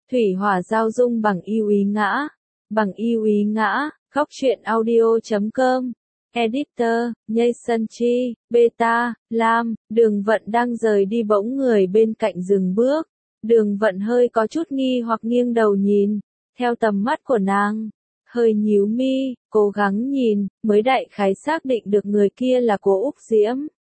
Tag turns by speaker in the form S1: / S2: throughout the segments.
S1: Thủy hỏa giao dung bằng yêu ý ngã. Bằng yêu ý ngã, Góc truyện audio.com. Editor, Jason Chi, Beta, Lam, Đường Vận đang rời đi bỗng người bên cạnh dừng bước. Đường Vận hơi có chút nghi hoặc nghiêng đầu nhìn, theo tầm mắt của nàng, hơi nhíu mi, cố gắng nhìn, mới đại khái xác định được người kia là cô Úc Diễm.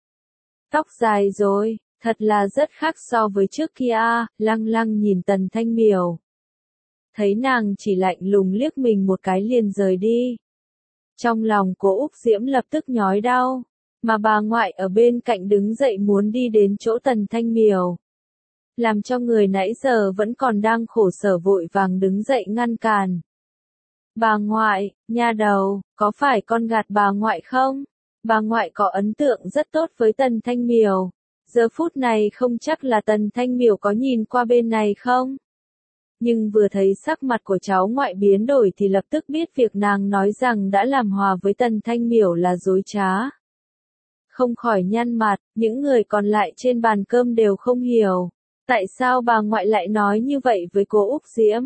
S1: Tóc dài rồi, thật là rất khác so với trước kia, lăng lăng nhìn Tần Thanh Miểu. Thấy nàng chỉ lạnh lùng liếc mình một cái liền rời đi. Trong lòng cô Úc Diễm lập tức nhói đau, mà bà ngoại ở bên cạnh đứng dậy muốn đi đến chỗ Tần Thanh Miểu. Làm cho người nãy giờ vẫn còn đang khổ sở vội vàng đứng dậy ngăn cản. Bà ngoại, nha đầu, có phải con gạt bà ngoại không? Bà ngoại có ấn tượng rất tốt với Tần Thanh Miểu. Giờ phút này không chắc là Tần Thanh Miểu có nhìn qua bên này không? Nhưng vừa thấy sắc mặt của cháu ngoại biến đổi thì lập tức biết việc nàng nói rằng đã làm hòa với Tần Thanh Miểu là dối trá. Không khỏi nhăn mặt, những người còn lại trên bàn cơm đều không hiểu. Tại sao bà ngoại lại nói như vậy với cô Úc Diễm?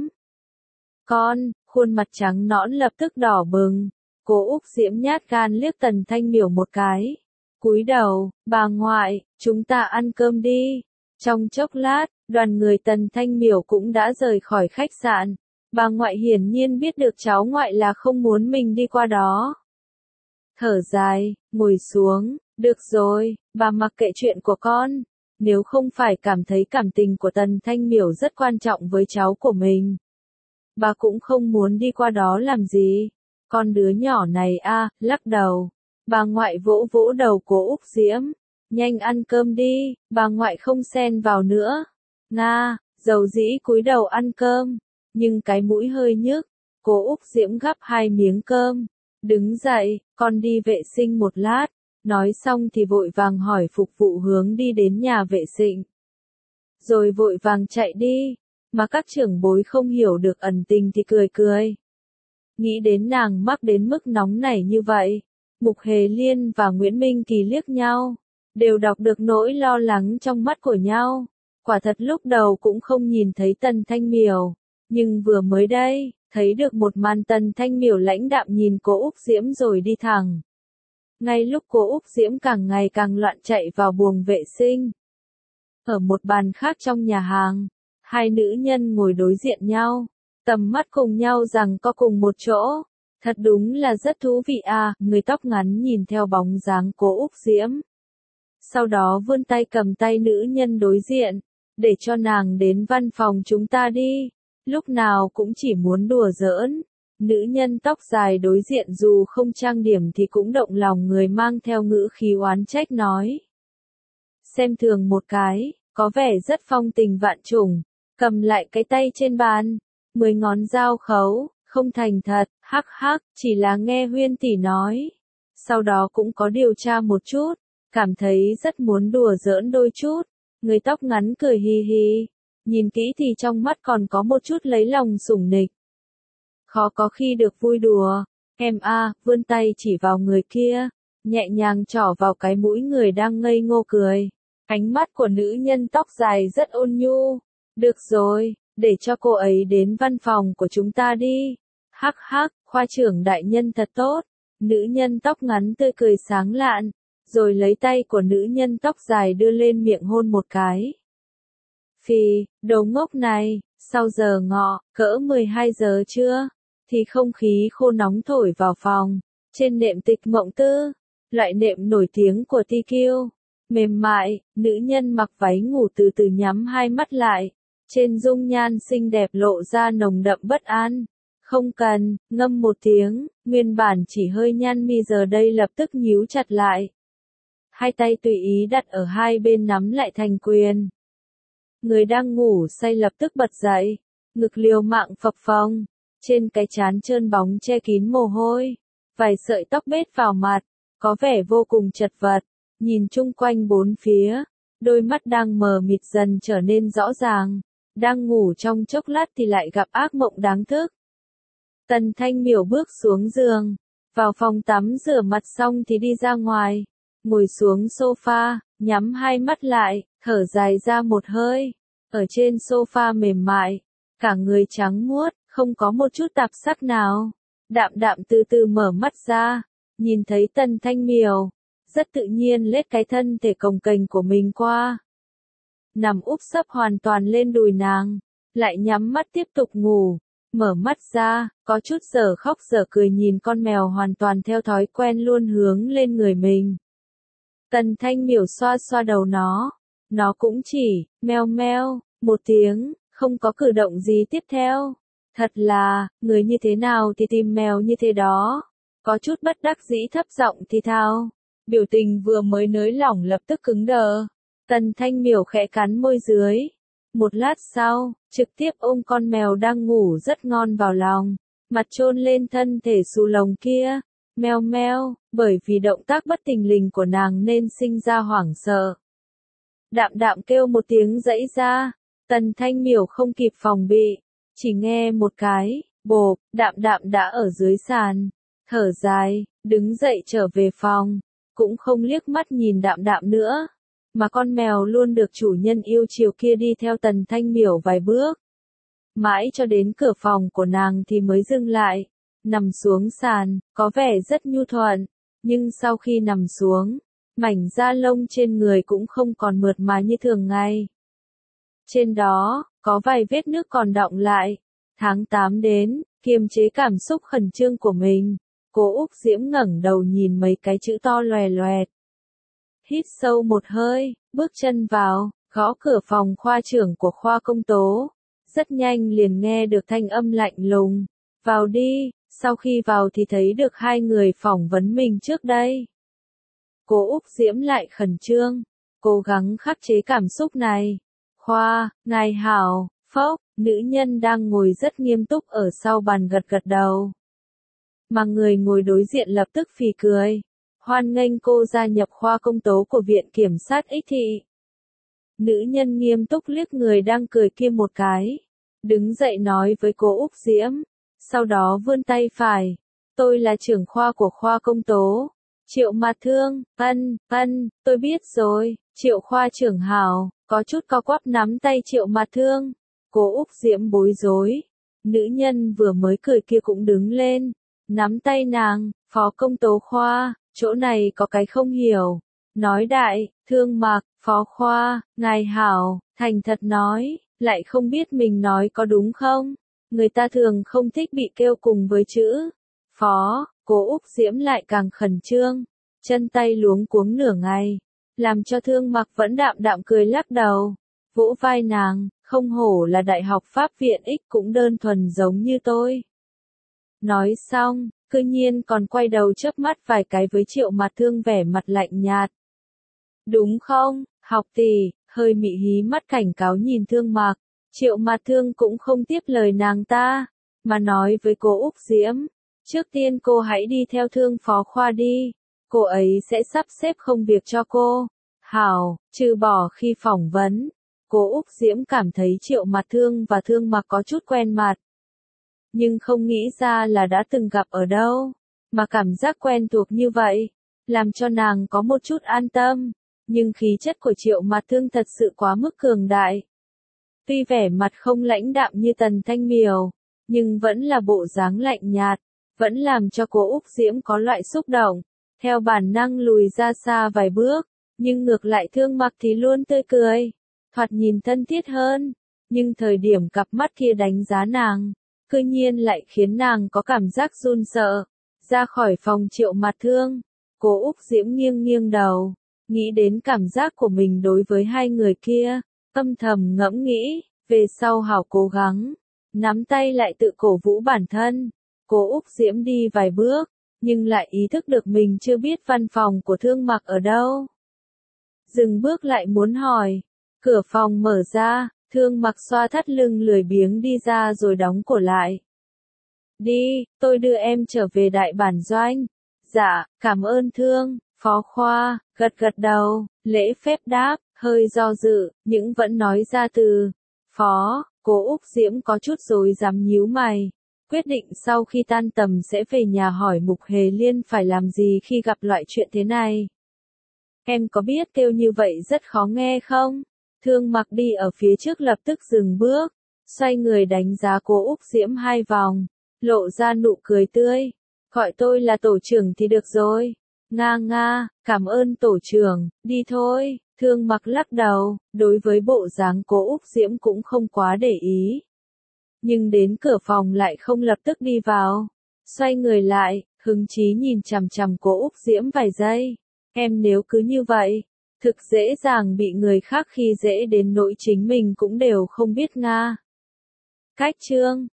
S1: Con, khuôn mặt trắng nõn lập tức đỏ bừng. Cô Úc Diễm nhát gan liếc Tần Thanh Miểu một cái. Cúi đầu, bà ngoại, chúng ta ăn cơm đi. Trong chốc lát, đoàn người Tần Thanh Miểu cũng đã rời khỏi khách sạn. Bà ngoại hiển nhiên biết được cháu ngoại là không muốn mình đi qua đó. Thở dài, ngồi xuống, được rồi, bà mặc kệ chuyện của con. Nếu không phải cảm thấy cảm tình của Tần Thanh Miểu rất quan trọng với cháu của mình, bà cũng không muốn đi qua đó làm gì. Con đứa nhỏ này lắc đầu. Bà ngoại vỗ vỗ đầu cô Úc Diễm. Nhanh ăn cơm đi, bà ngoại không xen vào nữa. Nga, dầu dĩ cúi đầu ăn cơm, nhưng cái mũi hơi nhức. Cô Úc Diễm gắp 2 miếng cơm. Đứng dậy, con đi vệ sinh một lát. Nói xong thì vội vàng hỏi phục vụ hướng đi đến nhà vệ sinh. Rồi vội vàng chạy đi, mà các trưởng bối không hiểu được ẩn tình thì cười cười. Nghĩ đến nàng mắc đến mức nóng nảy như vậy, Mục Hề Liên và Nguyễn Minh Kỳ liếc nhau, đều đọc được nỗi lo lắng trong mắt của nhau. Quả thật lúc đầu cũng không nhìn thấy Tần Thanh Miểu, nhưng vừa mới đây, thấy được một màn Tần Thanh Miểu lãnh đạm nhìn cô Úc Diễm rồi đi thẳng. Ngay lúc cô Úc Diễm càng ngày càng loạn chạy vào buồng vệ sinh. Ở một bàn khác trong nhà hàng, hai nữ nhân ngồi đối diện nhau, tầm mắt cùng nhau rằng có cùng một chỗ. Thật đúng là rất thú vị người tóc ngắn nhìn theo bóng dáng cô Úc Diễm. Sau đó vươn tay cầm tay nữ nhân đối diện, để cho nàng đến văn phòng chúng ta đi, lúc nào cũng chỉ muốn đùa giỡn. Nữ nhân tóc dài đối diện dù không trang điểm thì cũng động lòng người mang theo ngữ khí oán trách nói. Xem thường một cái, có vẻ rất phong tình vạn trùng, cầm lại cái tay trên bàn, 10 ngón dao khấu, không thành thật, hắc hắc, chỉ là nghe Huyên tỷ nói. Sau đó cũng có điều tra một chút, cảm thấy rất muốn đùa giỡn đôi chút. Người tóc ngắn cười hi hi, nhìn kỹ thì trong mắt còn có một chút lấy lòng sủng nịch. Khó có khi được vui đùa, em vươn tay chỉ vào người kia, nhẹ nhàng trỏ vào cái mũi người đang ngây ngô cười. Ánh mắt của nữ nhân tóc dài rất ôn nhu. Được rồi, để cho cô ấy đến văn phòng của chúng ta đi. Hắc hắc, khoa trưởng đại nhân thật tốt. Nữ nhân tóc ngắn tươi cười sáng lạn, rồi lấy tay của nữ nhân tóc dài đưa lên miệng hôn một cái. Phì, đồ ngốc này, sau giờ ngọ, cỡ 12 giờ chưa? Thì không khí khô nóng thổi vào phòng, trên nệm Tịch Mộng Tư, loại nệm nổi tiếng của TQ, mềm mại, nữ nhân mặc váy ngủ từ từ nhắm hai mắt lại, trên dung nhan xinh đẹp lộ ra nồng đậm bất an. Không cần, ngâm một tiếng, nguyên bản chỉ hơi nhăn mi giờ đây lập tức nhíu chặt lại. Hai tay tùy ý đặt ở hai bên nắm lại thành quyền. Người đang ngủ say lập tức bật dậy, ngực liều mạng phập phồng. Trên cái trán trơn bóng che kín mồ hôi, vài sợi tóc bết vào mặt, có vẻ vô cùng chật vật. Nhìn chung quanh bốn phía, đôi mắt đang mờ mịt dần trở nên rõ ràng. Đang ngủ trong chốc lát thì lại gặp ác mộng đáng thức. Tần Thanh Miểu bước xuống giường, vào phòng tắm rửa mặt xong thì đi ra ngoài, ngồi xuống sofa, nhắm hai mắt lại, thở dài ra một hơi. Ở trên sofa mềm mại, cả người trắng muốt, không có một chút tạp sắc nào. Đạm đạm từ từ mở mắt ra, nhìn thấy Tần Thanh Miểu, rất tự nhiên lết cái thân thể cồng kềnh của mình qua. Nằm úp sấp hoàn toàn lên đùi nàng, lại nhắm mắt tiếp tục ngủ. Mở mắt ra, có chút dở khóc dở cười nhìn con mèo hoàn toàn theo thói quen luôn hướng lên người mình. Tần Thanh Miểu xoa xoa đầu nó cũng chỉ, meo meo, một tiếng, không có cử động gì tiếp theo. Thật là, người như thế nào thì tìm mèo như thế đó. Có chút bất đắc dĩ thấp giọng thì thào. Biểu tình vừa mới nới lỏng lập tức cứng đờ. Tần Thanh Miểu khẽ cắn môi dưới. Một lát sau, trực tiếp ôm con mèo đang ngủ rất ngon vào lòng, mặt chôn lên thân thể xù lồng kia. Meo meo, bởi vì động tác bất thình lình của nàng nên sinh ra hoảng sợ. Đạm đạm kêu một tiếng dãy ra, Tần Thanh Miểu không kịp phòng bị, chỉ nghe một cái, bộp, đạm đạm đã ở dưới sàn, thở dài, đứng dậy trở về phòng, cũng không liếc mắt nhìn đạm đạm nữa, mà con mèo luôn được chủ nhân yêu chiều kia đi theo Tần Thanh Miểu vài bước. Mãi cho đến cửa phòng của nàng thì mới dừng lại, nằm xuống sàn, có vẻ rất nhu thuận, nhưng sau khi nằm xuống, mảnh da lông trên người cũng không còn mượt mà như thường ngày. Trên đó, có vài vết nước còn đọng lại. Tháng 8 đến, kiềm chế cảm xúc khẩn trương của mình, Cố Úc Diễm ngẩng đầu nhìn mấy cái chữ to loè loẹt. Hít sâu một hơi, bước chân vào, gõ cửa phòng khoa trưởng của khoa công tố. Rất nhanh liền nghe được thanh âm lạnh lùng. Vào đi, sau khi vào thì thấy được hai người phỏng vấn mình trước đây. Cố Úc Diễm lại khẩn trương, cố gắng khắc chế cảm xúc này. Khoa, ngài hảo, phốc, nữ nhân đang ngồi rất nghiêm túc ở sau bàn gật gật đầu. Mà người ngồi đối diện lập tức phì cười. Hoan nghênh cô gia nhập khoa công tố của Viện Kiểm sát Ích Thị. Nữ nhân nghiêm túc liếc người đang cười kia một cái. Đứng dậy nói với Cố Úc Diễm. Sau đó vươn tay phải. Tôi là trưởng khoa của khoa công tố. Triệu Mạt Thương, tôi biết rồi, Triệu khoa trưởng hảo, có chút co quắp nắm tay Triệu Mạt Thương. Cố Úc Diễm bối rối. Nữ nhân vừa mới cười kia cũng đứng lên, nắm tay nàng, phó công tố khoa, chỗ này có cái không hiểu. Nói đại, Thương Mạc, phó khoa, ngài hảo, thành thật nói, lại không biết mình nói có đúng không? Người ta thường không thích bị kêu cùng với chữ phó. Cố Úc Diễm lại càng khẩn trương, chân tay luống cuống nửa ngày, làm cho Thương Mặc vẫn đạm đạm cười lắc đầu, vỗ vai nàng, không hổ là Đại học Pháp viện X cũng đơn thuần giống như tôi. Nói xong, cư nhiên còn quay đầu chớp mắt vài cái với Triệu Mạt Thương vẻ mặt lạnh nhạt. Đúng không, học tỷ, hơi mị hí mắt cảnh cáo nhìn Thương Mặc. Triệu Mạt Thương cũng không tiếp lời nàng ta, mà nói với Cố Úc Diễm. Trước tiên cô hãy đi theo Thương phó khoa đi, cô ấy sẽ sắp xếp công việc cho cô. Hảo, trừ bỏ khi phỏng vấn, Cố Úc Diễm cảm thấy Triệu Mạt Thương và Thương Mặc có chút quen mặt. Nhưng không nghĩ ra là đã từng gặp ở đâu, mà cảm giác quen thuộc như vậy, làm cho nàng có một chút an tâm. Nhưng khí chất của Triệu Mạt Thương thật sự quá mức cường đại. Tuy vẻ mặt không lãnh đạm như Tần Thanh Miểu, nhưng vẫn là bộ dáng lạnh nhạt. Vẫn làm cho Cố Úc Diễm có loại xúc động, theo bản năng lùi ra xa vài bước, nhưng ngược lại Thương Mặc thì luôn tươi cười, thoạt nhìn thân thiết hơn, nhưng thời điểm cặp mắt kia đánh giá nàng, cư nhiên lại khiến nàng có cảm giác run sợ. Ra khỏi phòng Triệu Mạt Thương, Cố Úc Diễm nghiêng nghiêng đầu, nghĩ đến cảm giác của mình đối với hai người kia, âm thầm ngẫm nghĩ, về sau hảo cố gắng, nắm tay lại tự cổ vũ bản thân. Cố Úc Diễm đi vài bước, nhưng lại ý thức được mình chưa biết văn phòng của Thương Mặc ở đâu. Dừng bước lại muốn hỏi. Cửa phòng mở ra, Thương Mặc xoa thắt lưng lười biếng đi ra rồi đóng cửa lại. Đi, tôi đưa em trở về đại bản doanh. Dạ, cảm ơn Thương, phó khoa, gật gật đầu, lễ phép đáp, hơi do dự, nhưng vẫn nói ra từ phó. Cố Úc Diễm có chút rối rắm nhíu mày. Quyết định sau khi tan tầm sẽ về nhà hỏi Mục Hề Liên phải làm gì khi gặp loại chuyện thế này. Em có biết kêu như vậy rất khó nghe không? Thương Mặc đi ở phía trước lập tức dừng bước, xoay người đánh giá Cố Úc Diễm 2 vòng, lộ ra nụ cười tươi. Gọi tôi là tổ trưởng thì được rồi. Nga nga, cảm ơn tổ trưởng, đi thôi. Thương Mặc lắc đầu, đối với bộ dáng Cố Úc Diễm cũng không quá để ý. Nhưng đến cửa phòng lại không lập tức đi vào. Xoay người lại, hứng chí nhìn chằm chằm Cố Úc Diễm vài giây. Em nếu cứ như vậy, thực dễ dàng bị người khác khi dễ đến nỗi chính mình cũng đều không biết nga. Cách chương